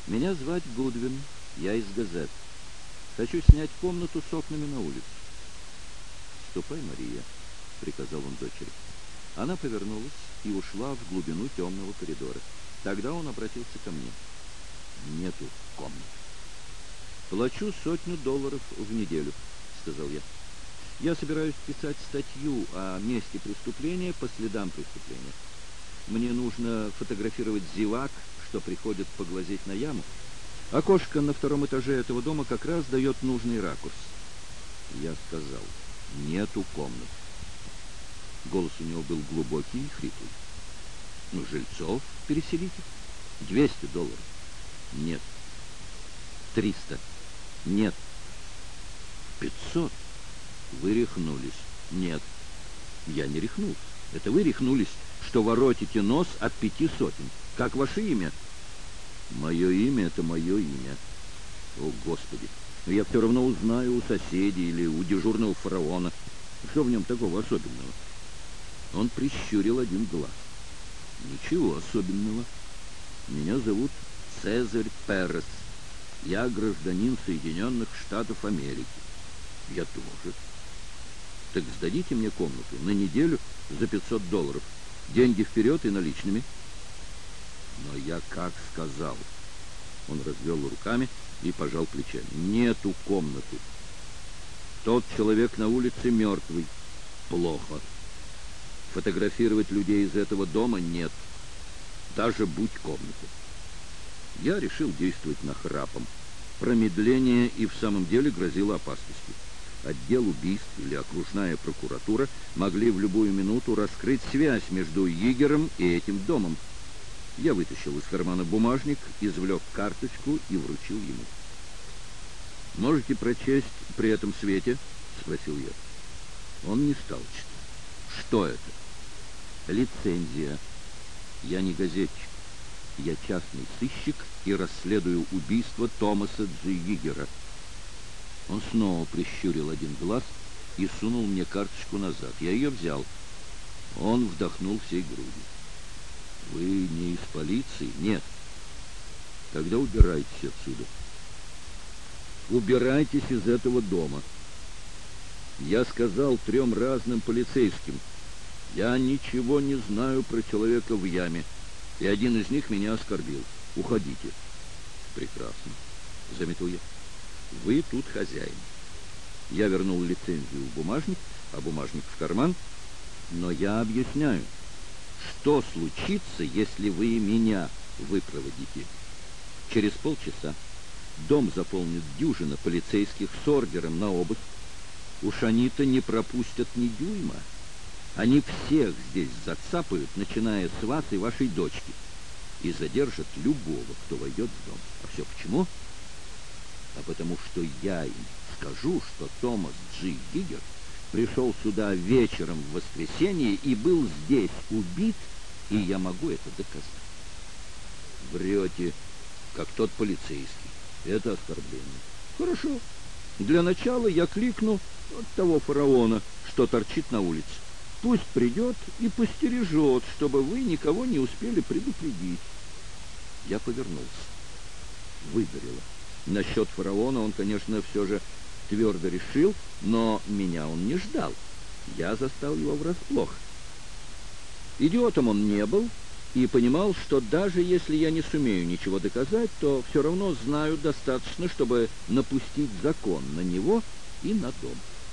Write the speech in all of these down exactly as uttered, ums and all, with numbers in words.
Меня звать Гудвин, я из газет. Хочу снять комнату с окнами на улицу. «Ступай, Мария», — приказал он дочери. Она повернулась и ушла в глубину темного коридора. Тогда он обратился ко мне. «Нету комнаты». «Плачу сотню долларов в неделю», — сказал я. «Я собираюсь писать статью о месте преступления по следам преступления. Мне нужно фотографировать зевак, что приходят поглазеть на яму. Окошко на втором этаже этого дома как раз дает нужный ракурс». Я сказал: «Нету комнат». Голос у него был глубокий и хриплый. «Ну, жильцов переселите. Двести долларов». «Нет». «Триста». «Нет». «Пятьсот». «Вы рехнулись». «Нет». «Я не рехнулся. Это вы рехнулись, что воротите нос от пяти сотен. Как ваше имя?» «Мое имя — это мое имя». «О, Господи! Но я все равно узнаю у соседей или у дежурного фараона. Что в нем такого особенного?» Он прищурил один глаз. «Ничего особенного. Меня зовут Цезарь Перес. Я гражданин Соединенных Штатов Америки». «Я тоже». «Так сдадите мне комнату на неделю за пятьсот долларов. Деньги вперед и наличными». «Но я как сказал». Он развел руками и пожал плечами. «Нету комнаты. Тот человек на улице мертвый. Плохо. Фотографировать людей из этого дома нет. Даже будь комната». Я решил действовать нахрапом. Промедление и в самом деле грозило опасностью. Отдел убийств или окружная прокуратура могли в любую минуту раскрыть связь между Йигером и этим домом. Я вытащил из кармана бумажник, извлек карточку и вручил ему. «Можете прочесть при этом свете?» — спросил я. Он не стал читать. «Что это?» «Лицензия. Я не газетчик. Я частный сыщик и расследую убийство Томаса Джи Йигера». Он снова прищурил один глаз и сунул мне карточку назад. Я ее взял. Он вдохнул всей грудью. «Вы не из полиции?» «Нет». «Тогда убирайтесь отсюда. Убирайтесь из этого дома». Я сказал трем разным полицейским: «Я ничего не знаю про человека в яме, и один из них меня оскорбил. Уходите». «Прекрасно», — заметил я. «Вы тут хозяин». Я вернул лицензию в бумажник, а бумажник в карман. «Но я объясняю, что случится, если вы меня выпроводите. Через полчаса дом заполнит дюжина полицейских с ордером на обыск. Уж они-то не пропустят ни дюйма. Они всех здесь зацапают, начиная с вас и вашей дочки, и задержат любого, кто войдет в дом. А все почему? А потому что я им скажу, что Томас Джи Йигер пришел сюда вечером в воскресенье и был здесь убит, и я могу это доказать». «Врете, как тот полицейский. Это оскорбление». «Хорошо. Для начала я кликну от того фараона, что торчит на улице. Пусть придет и постережет, чтобы вы никого не успели предупредить». Я повернулся. Выгорело. Насчет фараона он, конечно, все же твердо решил, но меня он не ждал. Я застал его врасплох. Идиотом он не был и понимал, что даже если я не сумею ничего доказать, то все равно знаю достаточно, чтобы напустить закон на него и на дом.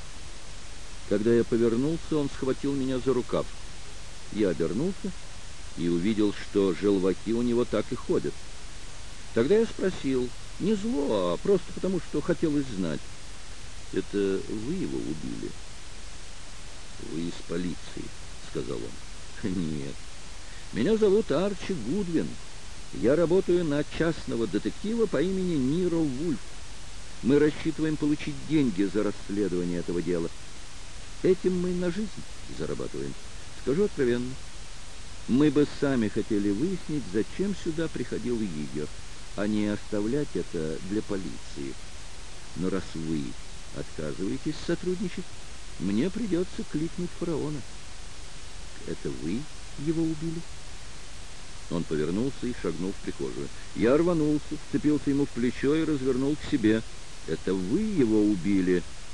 Когда я повернулся, он схватил меня за рукав. Я обернулся и увидел, что желваки у него так и ходят. Тогда я спросил, не зло, а просто потому, что хотелось знать: «Это вы его убили?» «Вы из полиции», — сказал он. «Нет. Меня зовут Арчи Гудвин. Я работаю на частного детектива по имени Ниро Вульф. Мы рассчитываем получить деньги за расследование этого дела. Этим мы на жизнь зарабатываем. Скажу откровенно, мы бы сами хотели выяснить, зачем сюда приходил Йигер, а не оставлять это для полиции. Но раз вы отказываетесь сотрудничать, мне придется кликнуть фараона». «Это вы его убили?» Он повернулся и шагнул в прихожую. Я рванулся, вцепился ему в плечо и развернул к себе. «Это вы его убили?»